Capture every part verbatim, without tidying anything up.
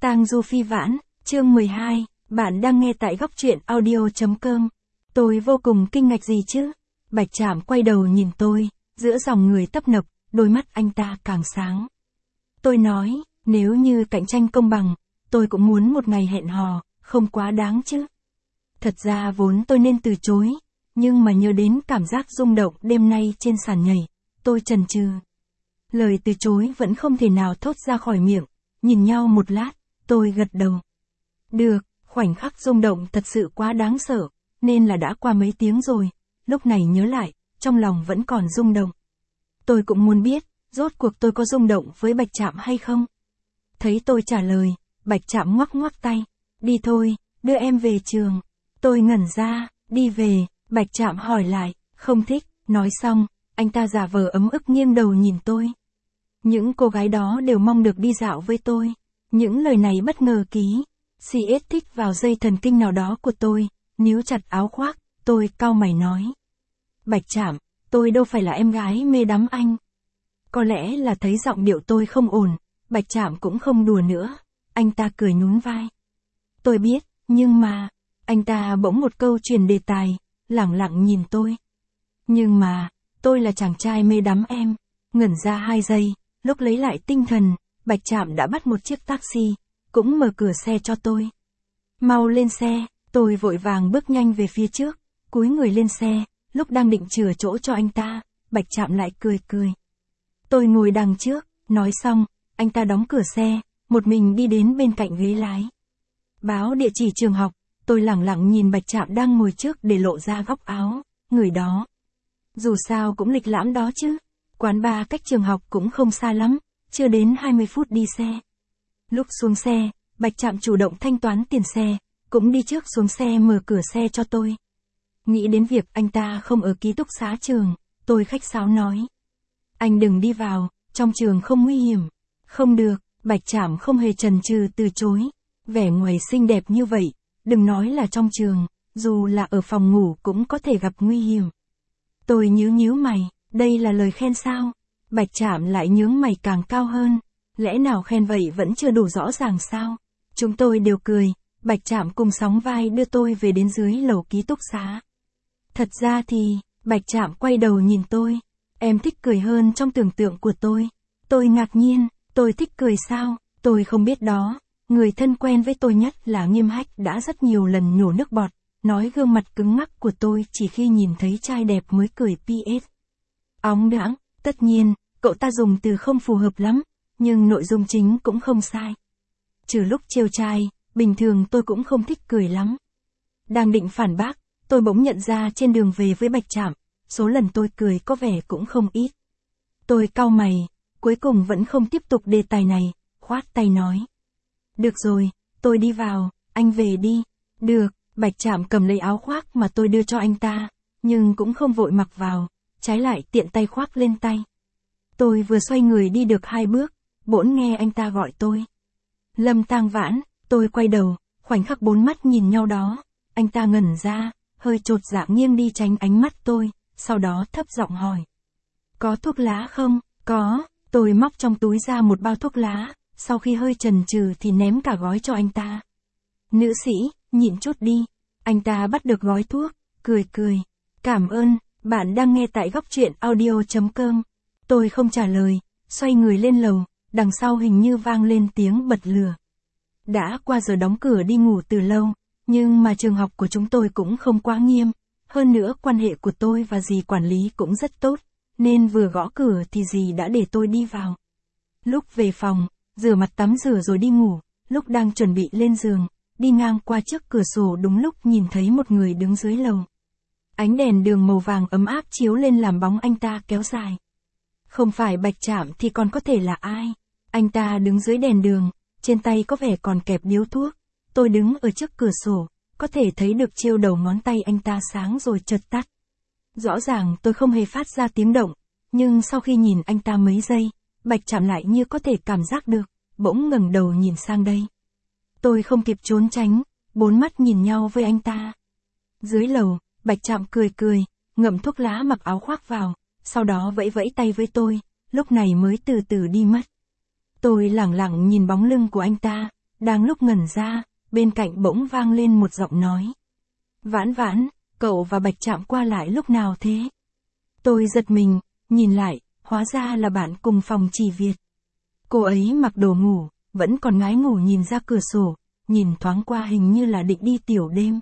Tang Du Phi Vãn, chương mười hai, bạn đang nghe tại góc truyện audio.com. Tôi vô cùng kinh ngạc gì chứ? Bạch Trạm quay đầu nhìn tôi, giữa dòng người tấp nập, đôi mắt anh ta càng sáng. Tôi nói, nếu như cạnh tranh công bằng, tôi cũng muốn một ngày hẹn hò, không quá đáng chứ. Thật ra vốn tôi nên từ chối, nhưng mà nhớ đến cảm giác rung động đêm nay trên sàn nhảy, tôi chần chừ. Lời từ chối vẫn không thể nào thốt ra khỏi miệng, nhìn nhau một lát, tôi gật đầu. Được, khoảnh khắc rung động thật sự quá đáng sợ, nên là đã qua mấy tiếng rồi, lúc này nhớ lại, trong lòng vẫn còn rung động. Tôi cũng muốn biết, rốt cuộc tôi có rung động với Bạch Trạm hay không? Thấy tôi trả lời, Bạch Trạm ngoắc ngoắc tay, đi thôi, đưa em về trường. Tôi ngẩn ra, đi về, Bạch Trạm hỏi lại, không thích, nói xong, anh ta giả vờ ấm ức nghiêng đầu nhìn tôi. Những cô gái đó đều mong được đi dạo với tôi. Những lời này bất ngờ ký, xê ét thích vào dây thần kinh nào đó của tôi, níu chặt áo khoác, tôi cau mày nói. Bạch Trạm, tôi đâu phải là em gái mê đắm anh. Có lẽ là thấy giọng điệu tôi không ổn, Bạch Trạm cũng không đùa nữa, anh ta cười nhún vai. Tôi biết, nhưng mà, anh ta bỗng một câu chuyển đề tài, lẳng lặng nhìn tôi. Nhưng mà, tôi là chàng trai mê đắm em, ngẩn ra hai giây, lúc lấy lại tinh thần, Bạch Trạm đã bắt một chiếc taxi, cũng mở cửa xe cho tôi. Mau lên xe, tôi vội vàng bước nhanh về phía trước, cúi người lên xe, lúc đang định chừa chỗ cho anh ta, Bạch Trạm lại cười cười. Tôi ngồi đằng trước, nói xong, anh ta đóng cửa xe, một mình đi đến bên cạnh ghế lái. Báo địa chỉ trường học, tôi lẳng lặng nhìn Bạch Trạm đang ngồi trước để lộ ra góc áo, người đó. Dù sao cũng lịch lãm đó chứ, quán bar cách trường học cũng không xa lắm, chưa đến hai mươi phút đi xe. Lúc xuống xe, Bạch Trạm chủ động thanh toán tiền xe, cũng đi trước xuống xe mở cửa xe cho tôi. Nghĩ đến việc anh ta không ở ký túc xá trường, tôi khách sáo nói. Anh đừng đi vào, trong trường không nguy hiểm. Không được, Bạch Trạm không hề chần chừ từ chối. Vẻ ngoài xinh đẹp như vậy, đừng nói là trong trường, dù là ở phòng ngủ cũng có thể gặp nguy hiểm. Tôi nhíu nhíu mày, đây là lời khen sao? Bạch Trạm lại nhướng mày càng cao hơn. Lẽ nào khen vậy vẫn chưa đủ rõ ràng sao? Chúng tôi đều cười, Bạch Trạm cùng sóng vai đưa tôi về đến dưới lầu ký túc xá. Thật ra thì, Bạch Trạm quay đầu nhìn tôi. Em thích cười hơn trong tưởng tượng của tôi. Tôi ngạc nhiên, tôi thích cười sao? Tôi không biết đó. Người thân quen với tôi nhất là Nghiêm Hách đã rất nhiều lần nhổ nước bọt, nói gương mặt cứng ngắc của tôi chỉ khi nhìn thấy trai đẹp mới cười pê ét. Óng đãng, tất nhiên, cậu ta dùng từ không phù hợp lắm, nhưng nội dung chính cũng không sai. Trừ lúc trêu trai, bình thường tôi cũng không thích cười lắm. Đang định phản bác, tôi bỗng nhận ra trên đường về với Bạch Trạm, số lần tôi cười có vẻ cũng không ít. Tôi cau mày, cuối cùng vẫn không tiếp tục đề tài này, khoát tay nói. Được rồi, tôi đi vào, anh về đi. Được, Bạch Trạm cầm lấy áo khoác mà tôi đưa cho anh ta, nhưng cũng không vội mặc vào, trái lại tiện tay khoác lên tay. Tôi vừa xoay người đi được hai bước, bỗng nghe anh ta gọi tôi. Lâm Tang Vãn, tôi quay đầu, khoảnh khắc bốn mắt nhìn nhau đó, anh ta ngẩn ra, hơi chột dạ nghiêng đi tránh ánh mắt tôi, sau đó thấp giọng hỏi. Có thuốc lá không? Có, tôi móc trong túi ra một bao thuốc lá, sau khi hơi chần chừ thì ném cả gói cho anh ta. Nữ sĩ, nhịn chút đi. Anh ta bắt được gói thuốc, cười cười. Cảm ơn, bạn đang nghe tại góc truyện audio.com. Tôi không trả lời, xoay người lên lầu, đằng sau hình như vang lên tiếng bật lửa. Đã qua giờ đóng cửa đi ngủ từ lâu, nhưng mà trường học của chúng tôi cũng không quá nghiêm. Hơn nữa quan hệ của tôi và dì quản lý cũng rất tốt, nên vừa gõ cửa thì dì đã để tôi đi vào. Lúc về phòng, rửa mặt tắm rửa rồi đi ngủ, lúc đang chuẩn bị lên giường, đi ngang qua trước cửa sổ đúng lúc nhìn thấy một người đứng dưới lầu. Ánh đèn đường màu vàng ấm áp chiếu lên làm bóng anh ta kéo dài. Không phải Bạch Trạm thì còn có thể là ai? Anh ta đứng dưới đèn đường, trên tay có vẻ còn kẹp điếu thuốc. Tôi đứng ở trước cửa sổ, có thể thấy được chiêu đầu ngón tay anh ta sáng rồi chợt tắt. Rõ ràng tôi không hề phát ra tiếng động, nhưng sau khi nhìn anh ta mấy giây, Bạch Trạm lại như có thể cảm giác được, bỗng ngẩng đầu nhìn sang đây. Tôi không kịp trốn tránh, bốn mắt nhìn nhau với anh ta. Dưới lầu, Bạch Trạm cười cười, ngậm thuốc lá mặc áo khoác vào, sau đó vẫy vẫy tay với tôi, lúc này mới từ từ đi mất. Tôi lẳng lặng nhìn bóng lưng của anh ta, Đang lúc ngẩn ra, bên cạnh bỗng vang lên một giọng nói. Vãn Vãn, cậu và Bạch Trạm qua lại lúc nào thế? Tôi giật mình, nhìn lại, hóa ra là bạn cùng phòng Chỉ Việt. Cô ấy mặc đồ ngủ, vẫn còn ngái ngủ nhìn ra cửa sổ, nhìn thoáng qua hình như là định đi tiểu đêm.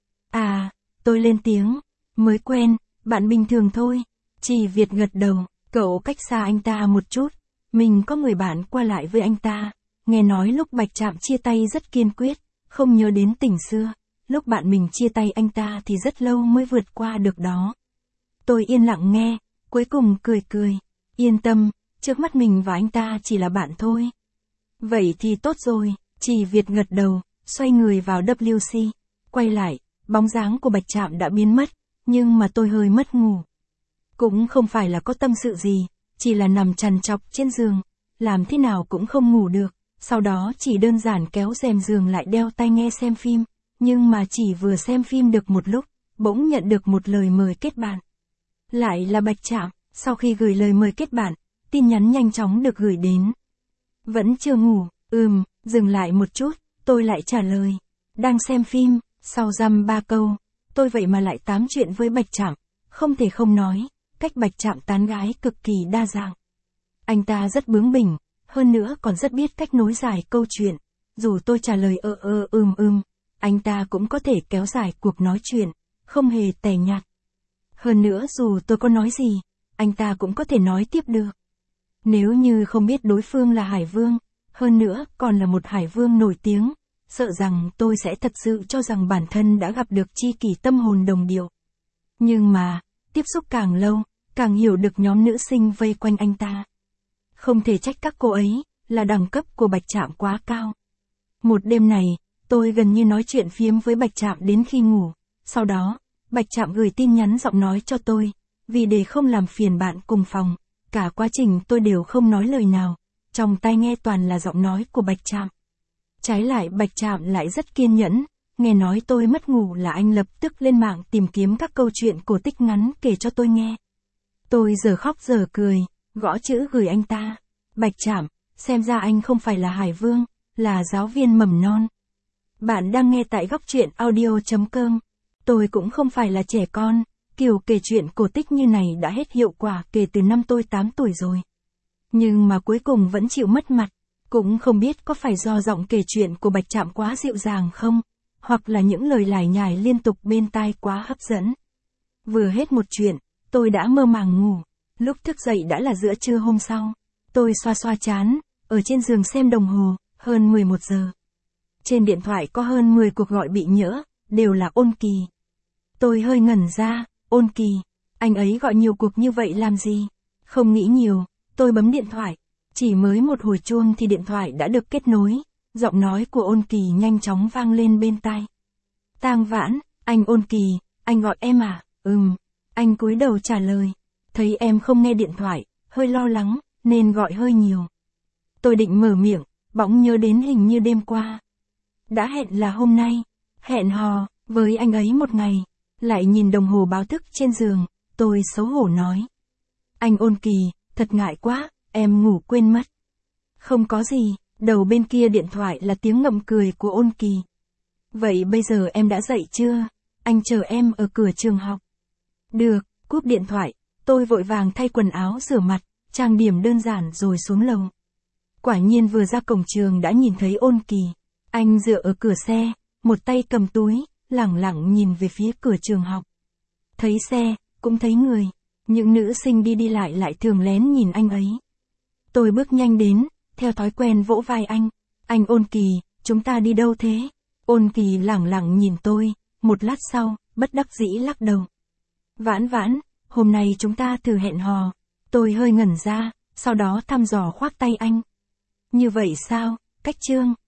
À, tôi lên tiếng, mới quen, bạn bình thường thôi. Chỉ Việt gật đầu, cậu cách xa anh ta một chút, mình có người bạn qua lại với anh ta, nghe nói lúc Bạch Trạm chia tay rất kiên quyết, không nhớ đến tình xưa, lúc bạn mình chia tay anh ta thì rất lâu mới vượt qua được đó. Tôi yên lặng nghe, cuối cùng cười cười, yên tâm, trước mắt mình và anh ta chỉ là bạn thôi. Vậy thì tốt rồi, Chỉ Việt gật đầu, xoay người vào vê xê, quay lại, bóng dáng của Bạch Trạm đã biến mất, nhưng mà tôi hơi mất ngủ. Cũng không phải là có tâm sự gì, chỉ là nằm trằn trọc trên giường, làm thế nào cũng không ngủ được, sau đó chỉ đơn giản kéo rèm giường lại đeo tai nghe xem phim, nhưng mà chỉ vừa xem phim được một lúc, bỗng nhận được một lời mời kết bạn. Lại là Bạch Trạm, sau khi gửi lời mời kết bạn, tin nhắn nhanh chóng được gửi đến. Vẫn chưa ngủ, ừm, dừng lại một chút, tôi lại trả lời. Đang xem phim, sau dăm ba câu, tôi vậy mà lại tám chuyện với Bạch Trạm, không thể không nói, cách Bạch Trạm tán gái cực kỳ đa dạng. Anh ta rất bướng bỉnh, hơn nữa còn rất biết cách nối dài câu chuyện, dù tôi trả lời ơ ơ ừm ừm, anh ta cũng có thể kéo dài cuộc nói chuyện, không hề tẻ nhạt. Hơn nữa dù tôi có nói gì, anh ta cũng có thể nói tiếp được. Nếu như không biết đối phương là Hải Vương, hơn nữa còn là một Hải Vương nổi tiếng, sợ rằng tôi sẽ thật sự cho rằng bản thân đã gặp được tri kỷ tâm hồn đồng điệu. Nhưng mà, tiếp xúc càng lâu, càng hiểu được nhóm nữ sinh vây quanh anh ta. Không thể trách các cô ấy, là đẳng cấp của Bạch Trạm quá cao. Một đêm này, tôi gần như nói chuyện phiếm với Bạch Trạm đến khi ngủ, sau đó, Bạch Trạm gửi tin nhắn giọng nói cho tôi, vì để không làm phiền bạn cùng phòng, cả quá trình tôi đều không nói lời nào, trong tai nghe toàn là giọng nói của Bạch Trạm. Trái lại Bạch Trạm lại rất kiên nhẫn, nghe nói tôi mất ngủ là anh lập tức lên mạng tìm kiếm các câu chuyện cổ tích ngắn kể cho tôi nghe. Tôi giờ khóc giờ cười, gõ chữ gửi anh ta. Bạch Trạm, xem ra anh không phải là Hải Vương, là giáo viên mầm non. Bạn đang nghe tại góc truyện audio chấm com. Tôi cũng không phải là trẻ con, kiểu kể chuyện cổ tích như này đã hết hiệu quả kể từ năm tôi tám tuổi rồi. Nhưng mà cuối cùng vẫn chịu mất mặt, cũng không biết có phải do giọng kể chuyện của Bạch Trạm quá dịu dàng không, hoặc là những lời lải nhải liên tục bên tai quá hấp dẫn. Vừa hết một chuyện, tôi đã mơ màng ngủ, lúc thức dậy đã là giữa trưa hôm sau. Tôi xoa xoa trán, ở trên giường xem đồng hồ, hơn mười một giờ. Trên điện thoại có hơn mười cuộc gọi bị nhỡ, đều là Ôn Kỳ. Tôi hơi ngẩn ra, Ôn Kỳ, anh ấy gọi nhiều cuộc như vậy làm gì? Không nghĩ nhiều, tôi bấm điện thoại, chỉ mới một hồi chuông thì điện thoại đã được kết nối, giọng nói của Ôn Kỳ nhanh chóng vang lên bên tai. Tang Vãn, anh Ôn Kỳ, anh gọi em à? Ừm, anh cúi đầu trả lời, thấy em không nghe điện thoại, hơi lo lắng, nên gọi hơi nhiều. Tôi định mở miệng, bỗng nhớ đến hình như đêm qua. Đã hẹn là hôm nay, hẹn hò, với anh ấy một ngày, lại nhìn đồng hồ báo thức trên giường, tôi xấu hổ nói. Anh Ôn Kỳ, thật ngại quá, em ngủ quên mất. Không có gì, đầu bên kia điện thoại là tiếng ngậm cười của Ôn Kỳ. Vậy bây giờ em đã dậy chưa? Anh chờ em ở cửa trường học. Được, cúp điện thoại, tôi vội vàng thay quần áo rửa mặt, trang điểm đơn giản rồi xuống lầu. Quả nhiên vừa ra cổng trường đã nhìn thấy Ôn Kỳ. Anh dựa ở cửa xe, một tay cầm túi, lẳng lặng nhìn về phía cửa trường học. Thấy xe, cũng thấy người. Những nữ sinh đi đi lại lại thường lén nhìn anh ấy. Tôi bước nhanh đến, theo thói quen vỗ vai anh. Anh Ôn Kỳ, chúng ta đi đâu thế? Ôn Kỳ lẳng lặng nhìn tôi, một lát sau, bất đắc dĩ lắc đầu. Vãn Vãn, hôm nay chúng ta thử hẹn hò. Tôi hơi ngẩn ra, sau đó thăm dò khoác tay anh. Như vậy sao, cách chương?